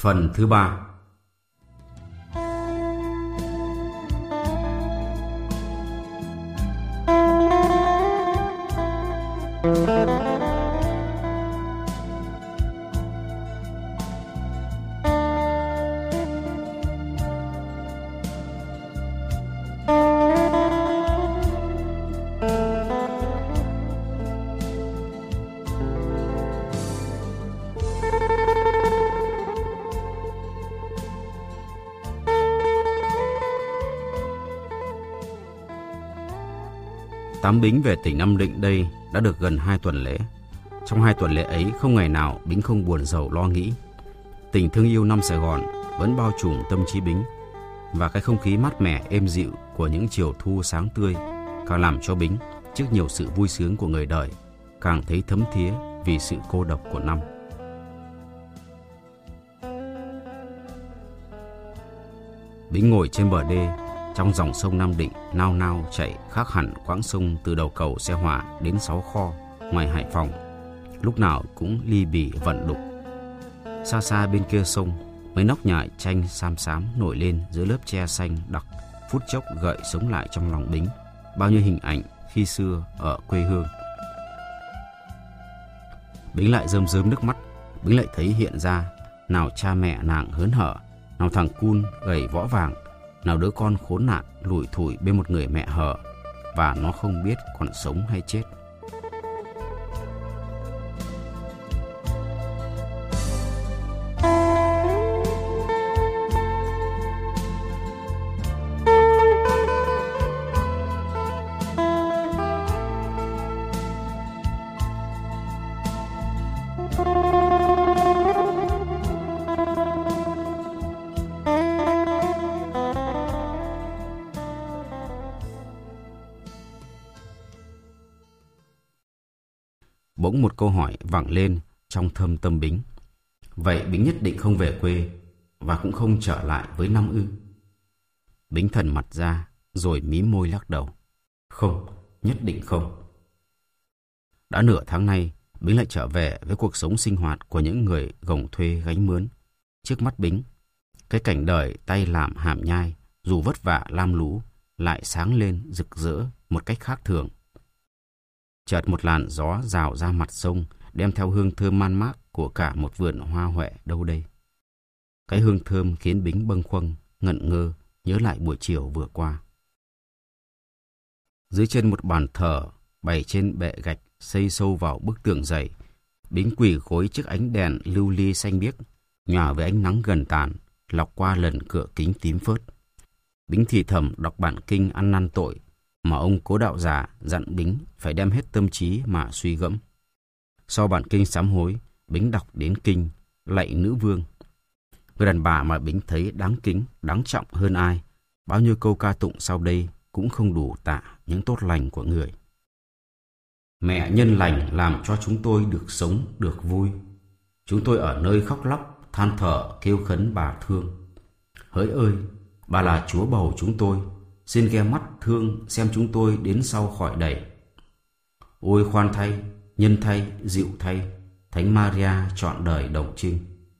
Phần thứ 3. Tám Bính về tỉnh Nam Định đây đã được gần 2 tuần lễ. Trong 2 tuần lễ ấy không ngày nào Bính không buồn rầu lo nghĩ. Tình thương yêu năm Sài Gòn vẫn bao trùm tâm trí Bính, và cái không khí mát mẻ êm dịu của những chiều thu sáng tươi càng làm cho Bính, trước nhiều sự vui sướng của người đời, càng thấy thấm thía vì sự cô độc của năm. Bính ngồi trên bờ đê trong dòng sông Nam Định nao nao chảy khác hẳn quãng sông từ đầu cầu Xe Hỏa đến Sáu Kho ngoài Hải Phòng, lúc nào cũng ly bì vận đục. Xa xa bên kia sông, mấy nóc nhà tranh xám xám nổi lên dưới lớp tre xanh đặc, phút chốc gợi sống lại trong lòng Bính bao nhiêu hình ảnh khi xưa ở quê hương. Bính lại rơm rớm nước mắt. Bính lại thấy hiện ra nào cha mẹ nàng hớn hở, nào thằng cun gầy võ vàng, nào đứa con khốn nạn lủi thủi bên một người mẹ hờ, và nó không biết còn sống hay chết. Bỗng một câu hỏi vẳng lên trong thâm tâm Bính. Vậy Bính nhất định không về quê và cũng không trở lại với năm ư? Bính thần mặt ra rồi mím môi lắc đầu. Không, nhất định không. Đã nửa tháng nay, Bính lại trở về với cuộc sống sinh hoạt của những người gồng thuê gánh mướn. Trước mắt Bính, cái cảnh đời tay làm hàm nhai, dù vất vả lam lũ, lại sáng lên rực rỡ một cách khác thường. Chợt một làn gió rào ra mặt sông, đem theo hương thơm man mác của cả một vườn hoa huệ đâu đây. Cái hương thơm khiến Bính bâng khuâng, ngẩn ngơ, nhớ lại buổi chiều vừa qua. Dưới chân một bàn thờ bày trên bệ gạch xây sâu vào bức tường dày, Bính quỳ gối trước ánh đèn lưu ly xanh biếc, nhòa với ánh nắng gần tàn, lọc qua lần cửa kính tím phớt. Bính thì thầm đọc bản kinh ăn năn tội mà ông Cố Đạo Già dặn Bính phải đem hết tâm trí mà suy gẫm. Sau bản kinh sám hối, Bính đọc đến kinh lạy nữ vương, người đàn bà mà Bính thấy đáng kính, đáng trọng hơn ai. Bao nhiêu câu ca tụng sau đây cũng không đủ tả những tốt lành của người. Mẹ nhân lành làm cho chúng tôi được sống, được vui. Chúng tôi ở nơi khóc lóc, than thở, kêu khấn bà thương. Hỡi ơi, bà là Chúa bầu chúng tôi, xin ghé mắt thương xem chúng tôi đến sau khỏi đẩy. Ôi khoan thay, nhân thay, dịu thay, Thánh Maria trọn đời đồng trinh.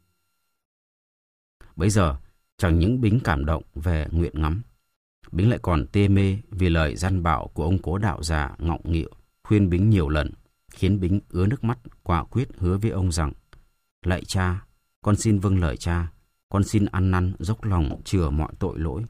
Bấy giờ, chẳng những Bính cảm động về nguyện ngắm, Bính lại còn tê mê vì lời dăn bảo của ông Cố Đạo Già ngọng nghịu khuyên Bính nhiều lần, khiến Bính ứa nước mắt, quả quyết hứa với ông rằng: lạy cha, con xin vâng lời cha, con xin ăn năn dốc lòng chừa mọi tội lỗi.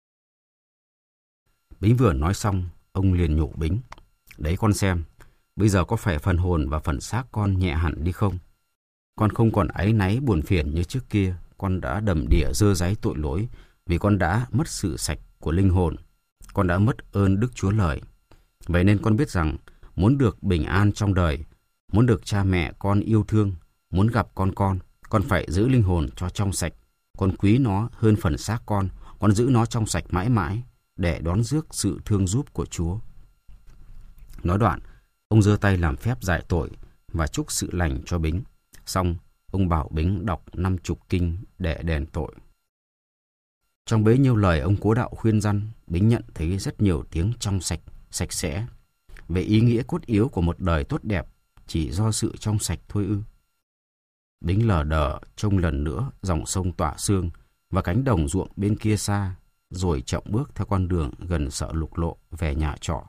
Bính vừa nói xong, ông liền nhủ Bính: đấy con xem, bây giờ có phải phần hồn và phần xác con nhẹ hẳn đi không? Con không còn áy náy buồn phiền như trước kia. Con đã đầm đìa dơ dáy tội lỗi vì con đã mất sự sạch của linh hồn. Con đã mất ơn Đức Chúa Lời. Vậy nên con biết rằng muốn được bình an trong đời, muốn được cha mẹ con yêu thương, muốn gặp con phải giữ linh hồn cho trong sạch. Con quý nó hơn phần xác con giữ nó trong sạch mãi mãi để đón rước sự thương giúp của Chúa. Nói đoạn, ông giơ tay làm phép giải tội và chúc sự lành cho Bính. Xong, ông bảo Bính đọc 50 kinh để đền tội. Trong bấy nhiêu lời ông Cố Đạo khuyên răn, Bính nhận thấy rất nhiều tiếng trong sạch, sạch sẽ, về ý nghĩa cốt yếu của một đời tốt đẹp chỉ do sự trong sạch thôi ư? Bính lờ đờ trông lần nữa dòng sông tỏa sương và cánh đồng ruộng bên kia xa, rồi chậm bước theo con đường gần sợ lục lộ về nhà trọ.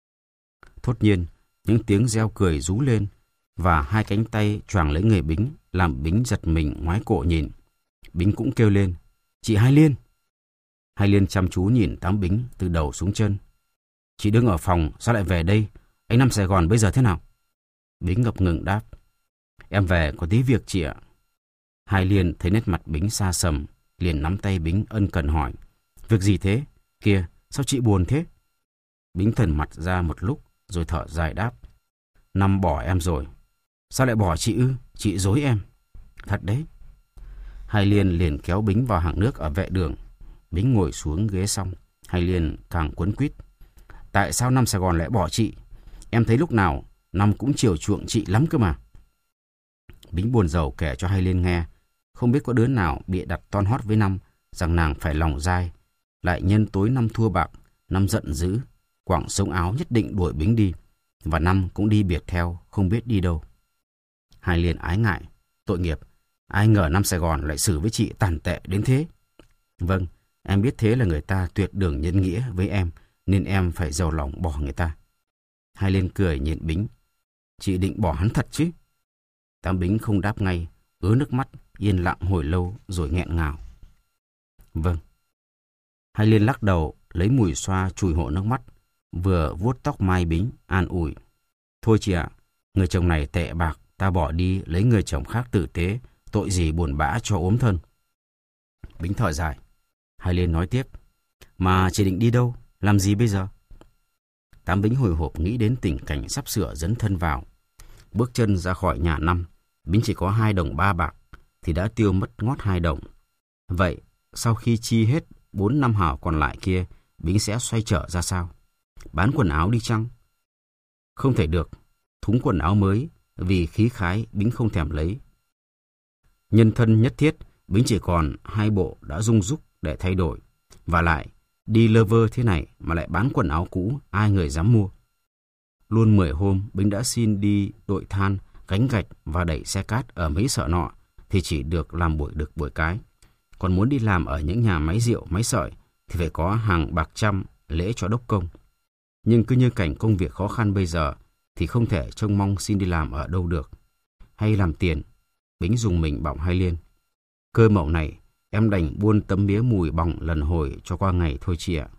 Thốt nhiên, những tiếng reo cười rú lên và hai cánh tay choàng lấy người Bính, làm Bính giật mình ngoái cổ nhìn. Bính cũng kêu lên, chị Hai Liên. Hai Liên chăm chú nhìn Tám Bính từ đầu xuống chân. Chị đứng ở phòng, sao lại về đây? Anh Năm Sài Gòn bây giờ thế nào? Bính ngập ngừng đáp, em về có tí việc chị ạ. Hai Liên thấy nét mặt Bính xa sầm, liền nắm tay Bính ân cần hỏi, việc gì thế? Kìa, sao chị buồn thế? Bính thần mặt ra một lúc rồi thở dài đáp, Năm bỏ em rồi. Sao lại bỏ chị ư? Chị dối em. Thật đấy. Hai Liên liền kéo Bính vào hàng nước ở vệ đường. Bính ngồi xuống ghế xong, Hai Liên càng quấn quýt. Tại sao Năm Sài Gòn lại bỏ chị? Em thấy lúc nào Năm cũng chiều chuộng chị lắm cơ mà. Bính buồn rầu kể cho Hai Liên nghe. Không biết có đứa nào bịa đặt toan hót với Năm rằng nàng phải lòng dai. Lại nhân tối Năm thua bạc, Năm giận dữ, quẳng sống áo nhất định đuổi Bính đi. Và Năm cũng đi biệt theo, không biết đi đâu. Hai Liên ái ngại, tội nghiệp. Ai ngờ Năm Sài Gòn lại xử với chị tàn tệ đến thế. Vâng, em biết thế là người ta tuyệt đường nhân nghĩa với em, nên em phải giàu lòng bỏ người ta. Hai Liên cười nhìn Bính. Chị định bỏ hắn thật chứ? Tám Bính không đáp ngay, ứa nước mắt, yên lặng hồi lâu rồi nghẹn ngào. Vâng. Hai Liên lắc đầu, lấy mùi xoa chùi hộ nước mắt, vừa vuốt tóc mai Bính, an ủi. Thôi chị ạ, người chồng này tệ bạc, ta bỏ đi lấy người chồng khác tử tế, tội gì buồn bã cho ốm thân. Bính thở dài. Hai Liên nói tiếp, mà chị định đi đâu, làm gì bây giờ? Tám Bính hồi hộp nghĩ đến tình cảnh sắp sửa dấn thân vào. Bước chân ra khỏi nhà Năm, Bính chỉ có 2 đồng 3 bạc, thì đã tiêu mất ngót 2 đồng. Vậy, sau khi chi hết 4 năm hào còn lại kia, Bính sẽ xoay trở ra sao? Bán quần áo đi chăng? Không thể được, thúng quần áo mới, vì khí khái Bính không thèm lấy. Nhân thân nhất thiết, Bính chỉ còn 2 bộ đã rung rúc để thay đổi. Và lại, đi lơ vơ thế này mà lại bán quần áo cũ, ai người dám mua. Luôn 10 hôm, Bính đã xin đi đội than, gánh gạch và đẩy xe cát ở mấy sở nọ, thì chỉ được làm buổi đực buổi cái. Còn muốn đi làm ở những nhà máy rượu, máy sợi, thì phải có hàng bạc trăm lễ cho đốc công. Nhưng cứ như cảnh công việc khó khăn bây giờ, thì không thể trông mong xin đi làm ở đâu được. Hay làm tiền, Bính dùng mình bảo Hai Liên. Cơ mẩu này, em đành buôn tấm mía mùi bỏng lần hồi cho qua ngày thôi chị ạ.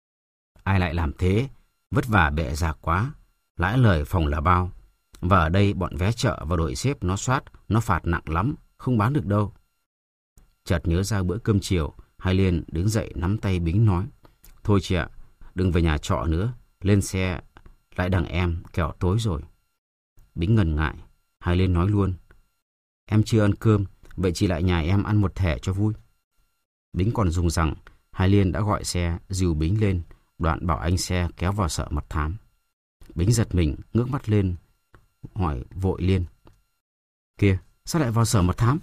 Ai lại làm thế, vất vả bệ rạc quá, lãi lời phòng là bao. Và ở đây bọn vé chợ và đội xếp nó soát, nó phạt nặng lắm, không bán được đâu. Chợt nhớ ra bữa cơm chiều, Hai Liên đứng dậy nắm tay Bính nói. Thôi chị ạ, đừng về nhà trọ nữa, lên xe lại đằng em, kẻo tối rồi. Bính ngần ngại, Hai Liên nói luôn. Em chưa ăn cơm, vậy chị lại nhà em ăn một thẻ cho vui. Bính còn dùng rằng, Hai Liên đã gọi xe, dìu Bính lên, đoạn bảo anh xe kéo vào sở mật thám. Bính giật mình, ngước mắt lên, hỏi vội Liên. Kìa, sao lại vào sở mật thám?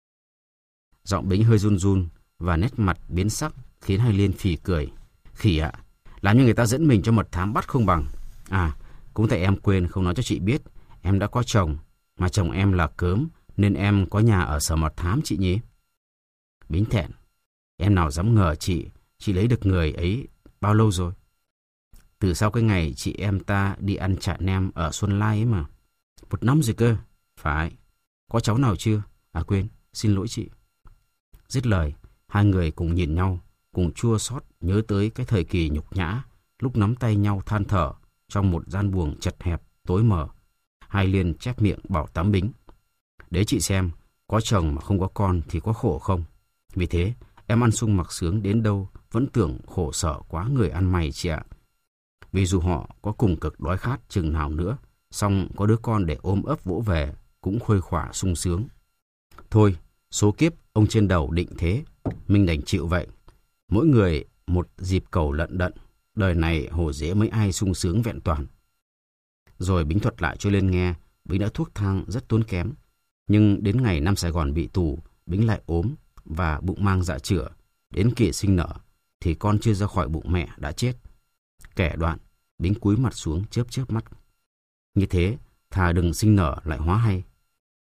Giọng Bính hơi run run và nét mặt biến sắc khiến Hai Liên phì cười. Khỉ ạ, làm như người ta dẫn mình cho mật thám bắt không bằng. À, cũng tại em quên không nói cho chị biết, em đã có chồng, mà chồng em là cớm, nên em có nhà ở sở mật thám chị nhỉ? Bính thẹn. Em nào dám ngờ chị lấy được người ấy bao lâu rồi? Từ sau cái ngày chị em ta đi ăn chả nem ở Xuân Lai ấy mà. 1 năm rồi cơ. Phải. Có cháu nào chưa? À quên, xin lỗi chị. Dứt lời, hai người cùng nhìn nhau, cùng chua xót nhớ tới cái thời kỳ nhục nhã, lúc nắm tay nhau than thở trong một gian buồng chật hẹp, tối mờ. Hai Liên chép miệng bảo Tám Bính. Để chị xem, có chồng mà không có con thì có khổ không? Vì thế, em ăn sung mặc sướng đến đâu vẫn tưởng khổ sở quá người ăn mày chị ạ. Vì dù họ có cùng cực đói khát chừng nào nữa, song có đứa con để ôm ấp vỗ về cũng khuây khỏa sung sướng. Thôi, số kiếp ông trên đầu định thế, mình đành chịu vậy. Mỗi người một dịp cầu lận đận, đời này hổ dễ mấy ai sung sướng vẹn toàn. Rồi Bính thuật lại cho Lên nghe, Bính đã thuốc thang rất tốn kém. Nhưng đến ngày Nam Sài Gòn bị tù, Bính lại ốm và bụng mang dạ chữa. Đến kỳ sinh nở, thì con chưa ra khỏi bụng mẹ đã chết. Kẻ đoạn, Bính cúi mặt xuống chớp chớp mắt. Như thế, thà đừng sinh nở lại hóa hay.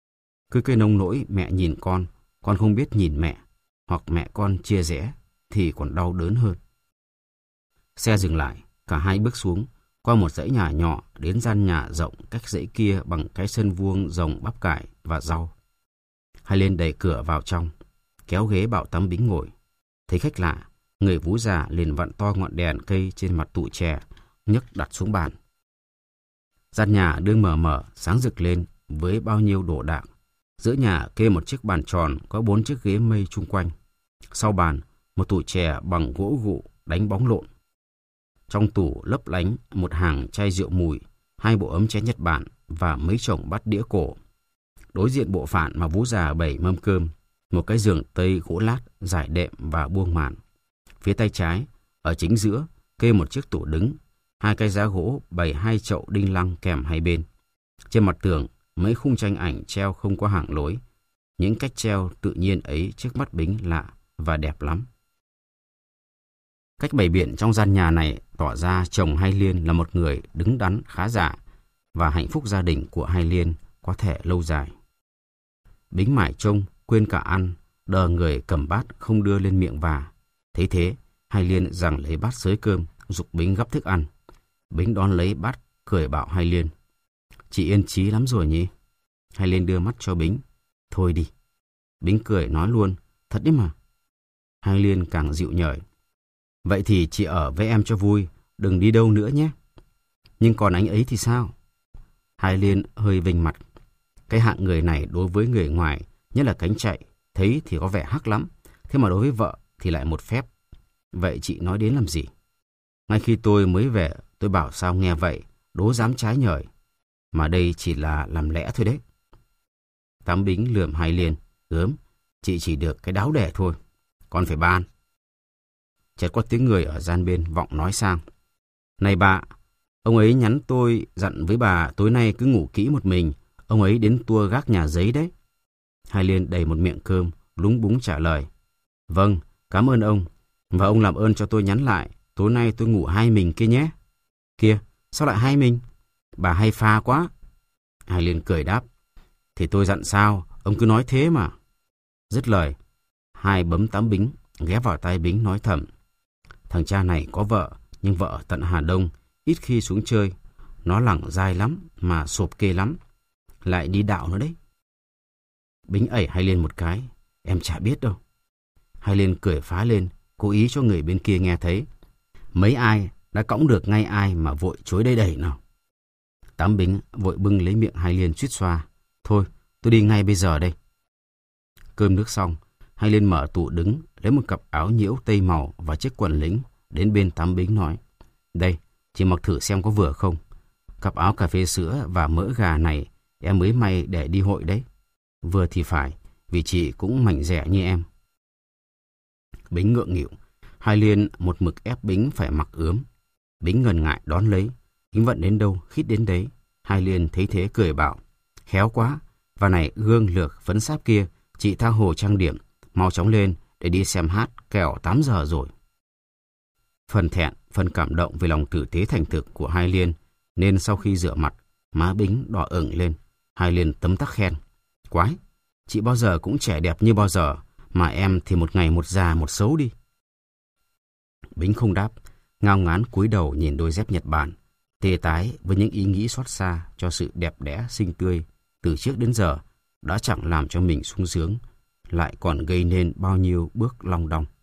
Cứ cái nông nỗi mẹ nhìn con không biết nhìn mẹ, hoặc mẹ con chia rẽ thì còn đau đớn hơn. Xe dừng lại, cả hai bước xuống, qua một dãy nhà nhỏ đến gian nhà rộng cách dãy kia bằng cái sân vuông rồng bắp cải và rau. Hai lên đẩy cửa vào trong, kéo ghế bảo Tám Bính ngồi. Thấy khách lạ, người vú già liền vặn to ngọn đèn cây trên mặt tủ chè, nhấc đặt xuống bàn. Gian nhà đương mờ mờ sáng rực lên với bao nhiêu đồ đạc. Giữa nhà kê một chiếc bàn tròn có 4 chiếc ghế mây chung quanh. Sau bàn, một tủ chè bằng gỗ gụ đánh bóng lộn. Trong tủ lấp lánh một hàng chai rượu mùi, 2 bộ ấm chén Nhật Bản và mấy chồng bát đĩa cổ. Đối diện bộ phản mà vú già bày mâm cơm, một cái giường tây gỗ lát trải đệm và buông màn. Phía tay trái, ở chính giữa, kê một chiếc tủ đứng, 2 cái giá gỗ bày 2 chậu đinh lăng kèm hai bên. Trên mặt tường, mấy khung tranh ảnh treo không có hàng lối. Những cách treo tự nhiên ấy trước mắt Bính lạ và đẹp lắm. Cách bày biện trong gian nhà này tỏ ra chồng Hai Liên là một người đứng đắn khá giả, và hạnh phúc gia đình của Hai Liên có thể lâu dài. Bính mải trông, quên cả ăn, đờ người cầm bát không đưa lên miệng và. Thấy thế, Hai Liên giằng lấy bát xới cơm, giục Bính gắp thức ăn. Bính đón lấy bát, cười bảo Hai Liên: "Chị yên chí lắm rồi nhỉ?" Hai Liên đưa mắt cho Bính: "Thôi đi." Bính cười nói luôn: "Thật đấy mà." Hai Liên càng dịu nhởi: "Vậy thì chị ở với em cho vui, đừng đi đâu nữa nhé." "Nhưng còn anh ấy thì sao?" Hai Liên hơi vênh mặt. Cái hạng người này đối với người ngoài, nhất là cánh chạy, thấy thì có vẻ hắc lắm, thế mà đối với vợ thì lại một phép. "Vậy chị nói đến làm gì? Ngay khi tôi mới về, tôi bảo sao nghe vậy, đố dám trái nhởi. Mà đây chỉ là làm lẽ thôi đấy." Tám Bính lườm Hai Liên: "Gớm, chị chỉ được cái đáo đẻ thôi, còn phải ban." Chợt có tiếng người ở gian bên vọng nói sang: "Này bà, ông ấy nhắn tôi dặn với bà tối nay cứ ngủ kỹ một mình, ông ấy đến tour gác nhà giấy đấy." Hai Liên đầy một miệng cơm, lúng búng trả lời: "Vâng, cảm ơn ông, và ông làm ơn cho tôi nhắn lại, tối nay tôi ngủ hai mình kia nhé." "Kìa, sao lại hai mình? Bà hay pha quá." Hai Liên cười đáp: "Thì tôi dặn sao, ông cứ nói thế mà." Dứt lời, hai bấm Tám Bính, ghé vào tai Bính nói thầm: "Thằng cha này có vợ, nhưng vợ ở tận Hà Đông, ít khi xuống chơi. Nó lẳng dai lắm, mà sộp kê lắm. Lại đi đạo nữa đấy." Bính ẩy Hai Liên một cái: "Em chả biết đâu." Hai Liên cười phá lên, cố ý cho người bên kia nghe thấy: "Mấy ai đã cõng được ngay ai mà vội chối đây đẩy nào." Tám Bính vội bưng lấy miệng Hai Liên suýt xoa: "Thôi, tôi đi ngay bây giờ đây." Cơm nước xong, Hai Liên mở tủ đứng, lấy một cặp áo nhiễu tây màu và chiếc quần lính, đến bên Tám Bính nói: "Đây, chị mặc thử xem có vừa không. Cặp áo cà phê sữa và mỡ gà này em mới may để đi hội đấy. Vừa thì phải, vì chị cũng mảnh dẻ như em." Bính ngượng nghịu. Hai Liên một mực ép Bính phải mặc ướm. Bính ngần ngại đón lấy. Bính vận đến đâu, khít đến đấy. Hai Liên thấy thế cười bảo: "Khéo quá, và này gương lược phấn sáp kia, chị tha hồ trang điểm, mau chóng lên để đi xem hát, kẻo 8 giờ rồi." Phần thẹn, phần cảm động về lòng tử tế thành thực của Hai Liên, nên sau khi rửa mặt, má Bính đỏ ửng lên. Hai Liên tấm tắc khen: "Quái, chị bao giờ cũng trẻ đẹp như bao giờ, mà em thì một ngày một già một xấu đi." Bính không đáp, ngao ngán cúi đầu nhìn đôi dép Nhật Bản, tê tái với những ý nghĩ xót xa cho sự đẹp đẽ xinh tươi từ trước đến giờ đã chẳng làm cho mình sung sướng, lại còn gây nên bao nhiêu bước long đong.